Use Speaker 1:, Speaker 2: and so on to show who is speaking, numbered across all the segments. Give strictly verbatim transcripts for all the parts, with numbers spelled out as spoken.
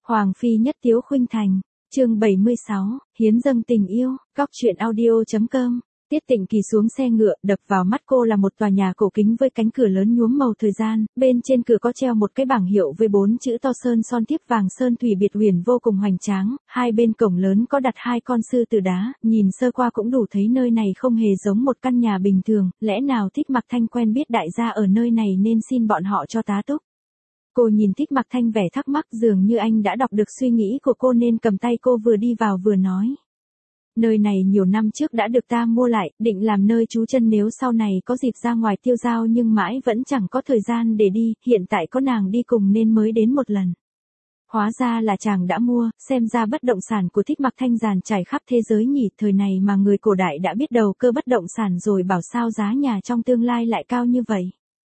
Speaker 1: Hoàng phi nhất tiếu khuynh thành, chương bảy mươi sáu, hiến dâng tình yêu, góc truyện audio.com. Tiết Tịnh Kỳ xuống xe ngựa, đập vào mắt cô là một tòa nhà cổ kính với cánh cửa lớn nhuốm màu thời gian, bên trên cửa có treo một cái bảng hiệu với bốn chữ to sơn son tiếp vàng sơn thủy biệt huyền vô cùng hoành tráng, hai bên cổng lớn có đặt hai con sư tử đá, nhìn sơ qua cũng đủ thấy nơi này không hề giống một căn nhà bình thường, lẽ nào Thích Mặc Thanh quen biết đại gia ở nơi này nên xin bọn họ cho tá túc. Cô nhìn Thích Mặc Thanh vẻ thắc mắc, dường như anh đã đọc được suy nghĩ của cô nên cầm tay cô vừa đi vào vừa nói. Nơi này nhiều năm trước đã được ta mua lại, định làm nơi trú chân nếu sau này có dịp ra ngoài tiêu dao nhưng mãi vẫn chẳng có thời gian để đi, hiện tại có nàng đi cùng nên mới đến một lần. Hóa ra là chàng đã mua, xem ra bất động sản của Thích Mặc Thanh dàn trải khắp thế giới nhỉ, thời này mà người cổ đại đã biết đầu cơ bất động sản rồi bảo sao giá nhà trong tương lai lại cao như vậy.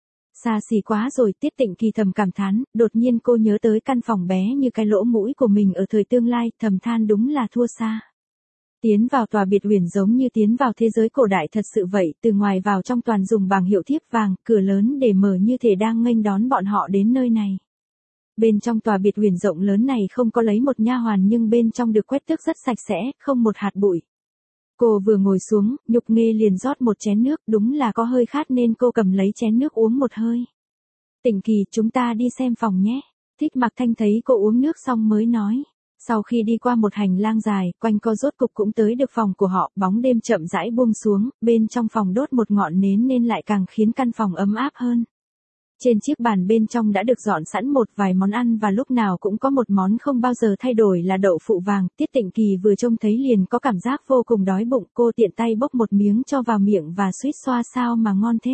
Speaker 1: Xa xỉ quá rồi, Tiết Tịnh Kỳ thầm cảm thán, đột nhiên cô nhớ tới căn phòng bé như cái lỗ mũi của mình ở thời tương lai, thầm than đúng là thua xa. Tiến vào tòa biệt huyền giống như tiến vào thế giới cổ đại thật sự vậy, từ ngoài vào trong toàn dùng bảng hiệu thiếp vàng, cửa lớn để mở như thể đang nghênh đón bọn họ đến nơi này. Bên trong tòa biệt huyền rộng lớn này không có lấy một nha hoàn nhưng bên trong được quét tước rất sạch sẽ, không một hạt bụi. Cô vừa ngồi xuống, Nhục Nghê liền rót một chén nước, đúng là có hơi khát nên cô cầm lấy chén nước uống một hơi. Tịnh Kỳ, chúng ta đi xem phòng nhé. Thích Mặc Thanh thấy cô uống nước xong mới nói. Sau khi đi qua một hành lang dài, quanh co rốt cục cũng tới được phòng của họ, bóng đêm chậm rãi buông xuống, bên trong phòng đốt một ngọn nến nên lại càng khiến căn phòng ấm áp hơn. Trên chiếc bàn bên trong đã được dọn sẵn một vài món ăn và lúc nào cũng có một món không bao giờ thay đổi là đậu phụ vàng, Tiết Tịnh Kỳ vừa trông thấy liền có cảm giác vô cùng đói bụng, cô tiện tay bốc một miếng cho vào miệng và suýt xoa sao mà ngon thế.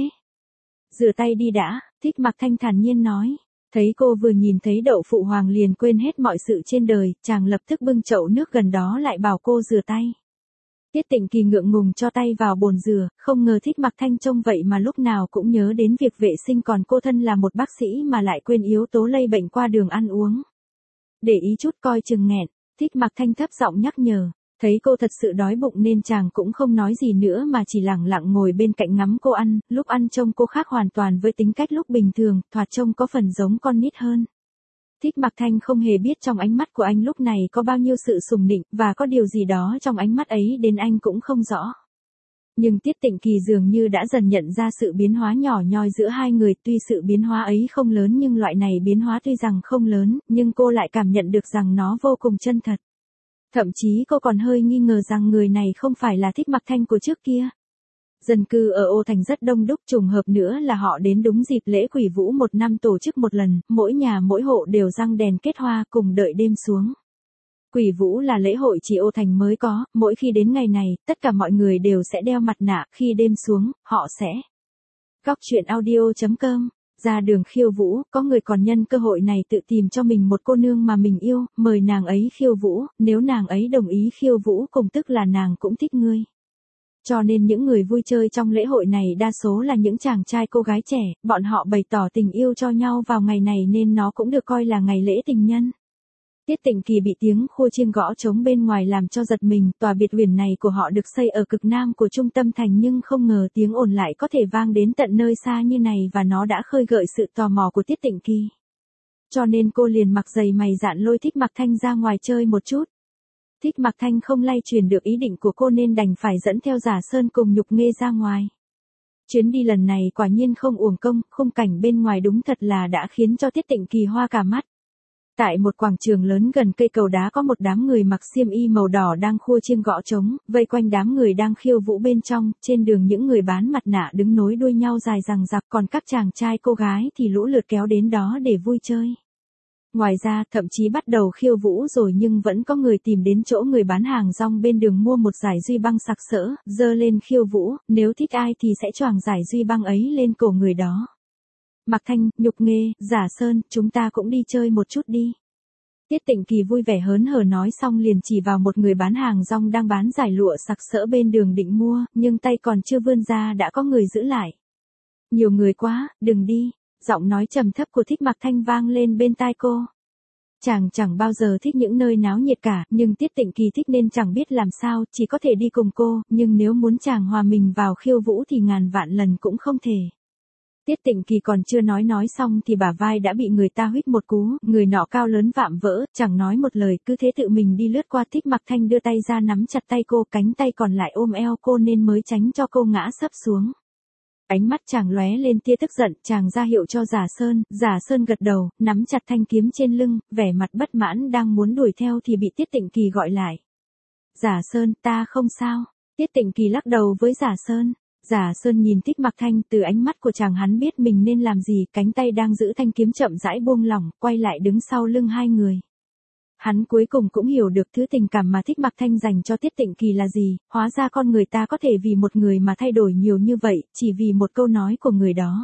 Speaker 1: Rửa tay đi đã, Thích Mặc Thanh thản nhiên nói. Thấy cô vừa nhìn thấy đậu phụ hoàng liền quên hết mọi sự trên đời, chàng lập tức bưng chậu nước gần đó lại bảo cô rửa tay. Tiết Tịnh Kỳ ngượng ngùng cho tay vào bồn rửa, không ngờ Thích Mặc Thanh trông vậy mà lúc nào cũng nhớ đến việc vệ sinh, còn cô thân là một bác sĩ mà lại quên yếu tố lây bệnh qua đường ăn uống. Để ý chút coi chừng nghẹn, Thích Mặc Thanh thấp giọng nhắc nhở. Thấy cô thật sự đói bụng nên chàng cũng không nói gì nữa mà chỉ lặng lặng ngồi bên cạnh ngắm cô ăn, lúc ăn trông cô khác hoàn toàn với tính cách lúc bình thường, thoạt trông có phần giống con nít hơn. Thích Mặc Thanh không hề biết trong ánh mắt của anh lúc này có bao nhiêu sự sùng nịnh, và có điều gì đó trong ánh mắt ấy đến anh cũng không rõ. Nhưng Tiết Tịnh Kỳ dường như đã dần nhận ra sự biến hóa nhỏ nhoi giữa hai người, tuy sự biến hóa ấy không lớn nhưng loại này biến hóa tuy rằng không lớn, nhưng cô lại cảm nhận được rằng nó vô cùng chân thật. Thậm chí cô còn hơi nghi ngờ rằng người này không phải là Thích Mặc Thanh của trước kia. Dân cư ở Ô Thành rất đông đúc, trùng hợp nữa là họ đến đúng dịp lễ Quỷ Vũ một năm tổ chức một lần, mỗi nhà mỗi hộ đều răng đèn kết hoa cùng đợi đêm xuống. Quỷ Vũ là lễ hội chỉ Ô Thành mới có, mỗi khi đến ngày này, tất cả mọi người đều sẽ đeo mặt nạ, khi đêm xuống, họ sẽ. Góc truyện audio.com. Ra đường khiêu vũ, có người còn nhân cơ hội này tự tìm cho mình một cô nương mà mình yêu, mời nàng ấy khiêu vũ, nếu nàng ấy đồng ý khiêu vũ cùng tức là nàng cũng thích ngươi. Cho nên những người vui chơi trong lễ hội này đa số là những chàng trai cô gái trẻ, bọn họ bày tỏ tình yêu cho nhau vào ngày này nên nó cũng được coi là ngày lễ tình nhân. Tiết Tịnh Kỳ bị tiếng khua chiêng gõ trống bên ngoài làm cho giật mình, tòa biệt huyền này của họ được xây ở cực nam của trung tâm thành nhưng không ngờ tiếng ồn lại có thể vang đến tận nơi xa như này và nó đã khơi gợi sự tò mò của Tiết Tịnh Kỳ. Cho nên cô liền mặc giày mày dạn lôi Thích Mặc Thanh ra ngoài chơi một chút. Thích Mặc Thanh không lay truyền được ý định của cô nên đành phải dẫn theo Giả Sơn cùng Nhục Nghê ra ngoài. Chuyến đi lần này quả nhiên không uổng công, khung cảnh bên ngoài đúng thật là đã khiến cho Tiết Tịnh Kỳ hoa cả mắt. Tại một quảng trường lớn gần cây cầu đá có một đám người mặc xiêm y màu đỏ đang khua chiêng gõ trống, vây quanh đám người đang khiêu vũ bên trong, trên đường những người bán mặt nạ đứng nối đuôi nhau dài dằng dặc, còn các chàng trai cô gái thì lũ lượt kéo đến đó để vui chơi. Ngoài ra, thậm chí bắt đầu khiêu vũ rồi nhưng vẫn có người tìm đến chỗ người bán hàng rong bên đường mua một dải duy băng sặc sỡ, dơ lên khiêu vũ, nếu thích ai thì sẽ choàng dải duy băng ấy lên cổ người đó. Mặc Thanh, Nhục Nghê, Giả Sơn, chúng ta cũng đi chơi một chút đi. Tiết Tịnh Kỳ vui vẻ hớn hở nói xong liền chỉ vào một người bán hàng rong đang bán dải lụa sặc sỡ bên đường định mua, nhưng tay còn chưa vươn ra đã có người giữ lại. Nhiều người quá, đừng đi, giọng nói trầm thấp của Thích Mặc Thanh vang lên bên tai cô. Chàng chẳng bao giờ thích những nơi náo nhiệt cả, nhưng Tiết Tịnh Kỳ thích nên chẳng biết làm sao, chỉ có thể đi cùng cô, nhưng nếu muốn chàng hòa mình vào khiêu vũ thì ngàn vạn lần cũng không thể. Tiết Tịnh Kỳ còn chưa nói nói xong thì bả vai đã bị người ta huýt một cú, người nọ cao lớn vạm vỡ, chẳng nói một lời, cứ thế tự mình đi lướt qua. Thích Mặc Thanh đưa tay ra nắm chặt tay cô, cánh tay còn lại ôm eo cô nên mới tránh cho cô ngã sấp xuống. Ánh mắt chàng lóe lên tia tức giận, chàng ra hiệu cho Giả Sơn, Giả Sơn gật đầu, nắm chặt thanh kiếm trên lưng, vẻ mặt bất mãn đang muốn đuổi theo thì bị Tiết Tịnh Kỳ gọi lại. Giả Sơn, ta không sao. Tiết Tịnh Kỳ lắc đầu với Giả Sơn. Giả Sơn nhìn Thích Mặc Thanh, từ ánh mắt của chàng hắn biết mình nên làm gì, cánh tay đang giữ thanh kiếm chậm rãi buông lỏng, quay lại đứng sau lưng hai người. Hắn cuối cùng cũng hiểu được thứ tình cảm mà Thích Mặc Thanh dành cho Tiết Tịnh Kỳ là gì, hóa ra con người ta có thể vì một người mà thay đổi nhiều như vậy, chỉ vì một câu nói của người đó.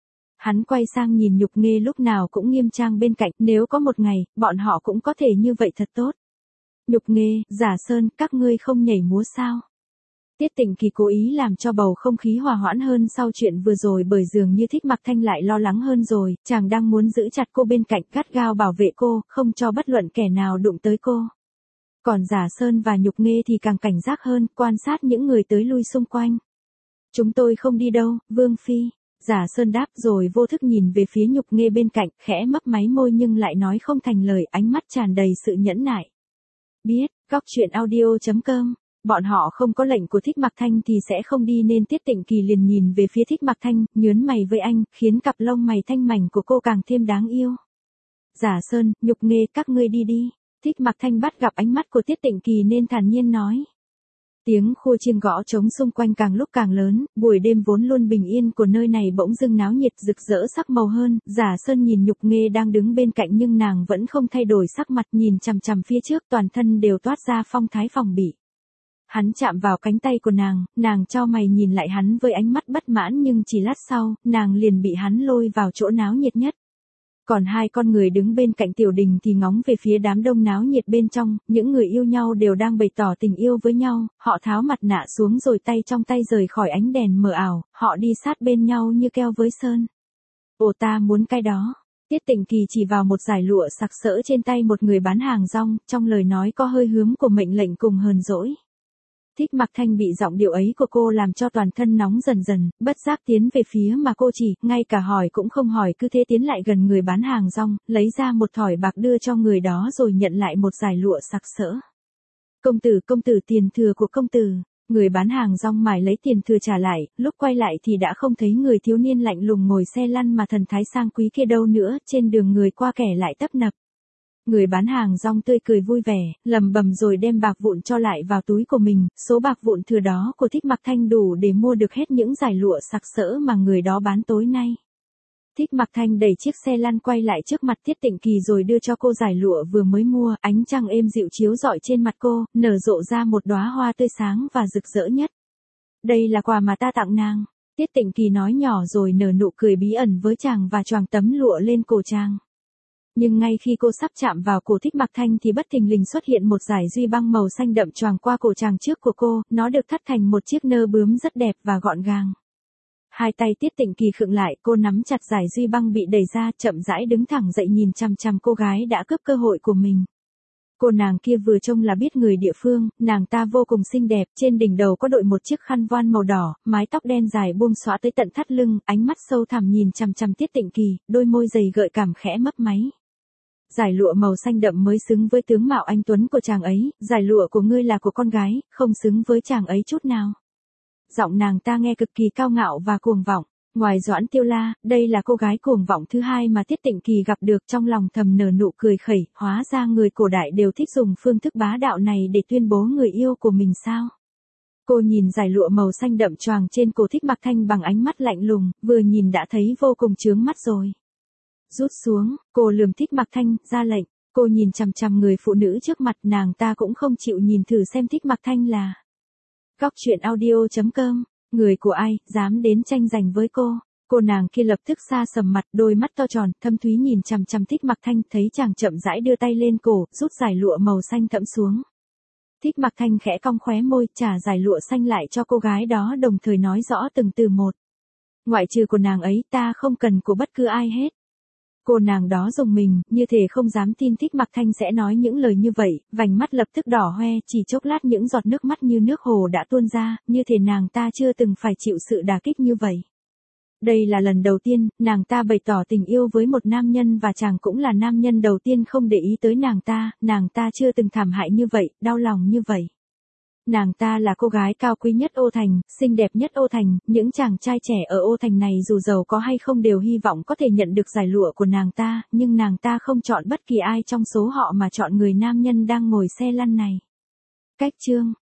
Speaker 1: Hắn quay sang nhìn Nhục Nghê lúc nào cũng nghiêm trang bên cạnh, nếu có một ngày, bọn họ cũng có thể như vậy thật tốt. Nhục Nghê, Giả Sơn, các ngươi không nhảy múa sao? Tiết Tịnh Kỳ cố ý làm cho bầu không khí hòa hoãn hơn sau chuyện vừa rồi, bởi dường như Thích Mặc Thanh lại lo lắng hơn rồi, chàng đang muốn giữ chặt cô bên cạnh, gắt gao bảo vệ cô, không cho bất luận kẻ nào đụng tới cô. Còn Giả Sơn và Nhục Nghê thì càng cảnh giác hơn, quan sát những người tới lui xung quanh. Chúng tôi không đi đâu, Vương Phi. Giả Sơn đáp rồi vô thức nhìn về phía Nhục Nghê bên cạnh, khẽ mấp máy môi nhưng lại nói không thành lời, ánh mắt tràn đầy sự nhẫn nại. Biết, góc truyện audio chấm com. Bọn họ không có lệnh của Thích Mặc Thanh thì sẽ không đi nên Tiết Tịnh Kỳ liền nhìn về phía Thích Mặc Thanh, nhớn mày với anh, khiến cặp lông mày thanh mảnh của cô càng thêm đáng yêu. Giả Sơn, Nhục Nghê, các ngươi đi đi. Thích Mặc Thanh bắt gặp ánh mắt của Tiết Tịnh Kỳ nên thản nhiên nói. Tiếng khua chiêng gõ trống xung quanh càng lúc càng lớn, buổi đêm vốn luôn bình yên của nơi này bỗng dưng náo nhiệt rực rỡ sắc màu hơn. Giả Sơn nhìn Nhục Nghê đang đứng bên cạnh nhưng nàng vẫn không thay đổi sắc mặt, nhìn chằm chằm phía trước, toàn thân đều toát ra phong thái phòng bị. Hắn chạm vào cánh tay của nàng, nàng chau mày nhìn lại hắn với ánh mắt bất mãn nhưng chỉ lát sau, nàng liền bị hắn lôi vào chỗ náo nhiệt nhất. Còn hai con người đứng bên cạnh tiểu đình thì ngóng về phía đám đông náo nhiệt bên trong, những người yêu nhau đều đang bày tỏ tình yêu với nhau, họ tháo mặt nạ xuống rồi tay trong tay rời khỏi ánh đèn mờ ảo, họ đi sát bên nhau như keo với sơn. Ồ, ta muốn cái đó. Tiết Tịnh Kỳ chỉ vào một dải lụa sặc sỡ trên tay một người bán hàng rong, trong lời nói có hơi hướng của mệnh lệnh cùng hờn dỗi. Thích Mặc Thanh bị giọng điệu ấy của cô làm cho toàn thân nóng dần dần, bất giác tiến về phía mà cô chỉ, ngay cả hỏi cũng không hỏi, cứ thế tiến lại gần người bán hàng rong, lấy ra một thỏi bạc đưa cho người đó rồi nhận lại một dải lụa sặc sỡ. Công tử, công tử, tiền thừa của công tử. Người bán hàng rong mải lấy tiền thừa trả lại, lúc quay lại thì đã không thấy người thiếu niên lạnh lùng ngồi xe lăn mà thần thái sang quý kia đâu nữa, trên đường người qua kẻ lại tấp nập. Người bán hàng rong tươi cười vui vẻ, lầm bầm rồi đem bạc vụn cho lại vào túi của mình, số bạc vụn thừa đó của Thích Mặc Thanh đủ để mua được hết những dải lụa sặc sỡ mà người đó bán tối nay. Thích Mặc Thanh đẩy chiếc xe lăn quay lại trước mặt Tiết Tịnh Kỳ rồi đưa cho cô dải lụa vừa mới mua, ánh trăng êm dịu chiếu rọi trên mặt cô, nở rộ ra một đóa hoa tươi sáng và rực rỡ nhất. Đây là quà mà ta tặng nàng. Tiết Tịnh Kỳ nói nhỏ rồi nở nụ cười bí ẩn với chàng và choàng tấm lụa lên cổ chàng. Nhưng ngay khi cô sắp chạm vào cổ Thích Mặc Thanh thì bất thình lình xuất hiện một dải duy băng màu xanh đậm choàng qua cổ chàng trước của cô, nó được thắt thành một chiếc nơ bướm rất đẹp và gọn gàng. Hai tay Tiết Tịnh Kỳ khựng lại, cô nắm chặt dải duy băng bị đẩy ra, chậm rãi đứng thẳng dậy nhìn chằm chằm cô gái đã cướp cơ hội của mình. Cô nàng kia vừa trông là biết người địa phương, nàng ta vô cùng xinh đẹp, trên đỉnh đầu có đội một chiếc khăn voan màu đỏ, mái tóc đen dài buông xõa tới tận thắt lưng, ánh mắt sâu thẳm nhìn chằm chằm Tiết Tịnh Kỳ, đôi môi dày gợi cảm khẽ mấp máy. Dải lụa màu xanh đậm mới xứng với tướng mạo anh tuấn của chàng ấy, dải lụa của ngươi là của con gái, không xứng với chàng ấy chút nào. Giọng nàng ta nghe cực kỳ cao ngạo và cuồng vọng. Ngoài Doãn Tiêu La, đây là cô gái cuồng vọng thứ hai mà Tiết Tịnh Kỳ gặp được, trong lòng thầm nở nụ cười khẩy, hóa ra người cổ đại đều thích dùng phương thức bá đạo này để tuyên bố người yêu của mình sao. Cô nhìn dải lụa màu xanh đậm choàng trên cổ Thích Mặc Thanh bằng ánh mắt lạnh lùng, vừa nhìn đã thấy vô cùng chướng mắt rồi. Rút xuống, cô lườm Thích Mặc Thanh, ra lệnh, cô nhìn chằm chằm người phụ nữ trước mặt, nàng ta cũng không chịu nhìn thử xem Thích Mặc Thanh là. Góc truyện audio chấm com, người của ai, dám đến tranh giành với cô. Cô nàng kia lập tức xa sầm mặt, đôi mắt to tròn, thâm thúy nhìn chằm chằm Thích Mặc Thanh, thấy chàng chậm rãi đưa tay lên cổ, rút dải lụa màu xanh thẫm xuống. Thích Mặc Thanh khẽ cong khóe môi, trả dải lụa xanh lại cho cô gái đó, đồng thời nói rõ từng từ một. Ngoại trừ của nàng ấy, ta không cần của bất cứ ai hết. Cô nàng đó rùng mình, như thể không dám tin Thích Mặc Thanh sẽ nói những lời như vậy, vành mắt lập tức đỏ hoe, chỉ chốc lát những giọt nước mắt như nước hồ đã tuôn ra, như thể nàng ta chưa từng phải chịu sự đả kích như vậy. Đây là lần đầu tiên, nàng ta bày tỏ tình yêu với một nam nhân và chàng cũng là nam nhân đầu tiên không để ý tới nàng ta, nàng ta chưa từng thảm hại như vậy, đau lòng như vậy. Nàng ta là cô gái cao quý nhất Ô Thành, xinh đẹp nhất Ô Thành, những chàng trai trẻ ở Ô Thành này dù giàu có hay không đều hy vọng có thể nhận được giải lụa của nàng ta, nhưng nàng ta không chọn bất kỳ ai trong số họ mà chọn người nam nhân đang ngồi xe lăn này. Cách chương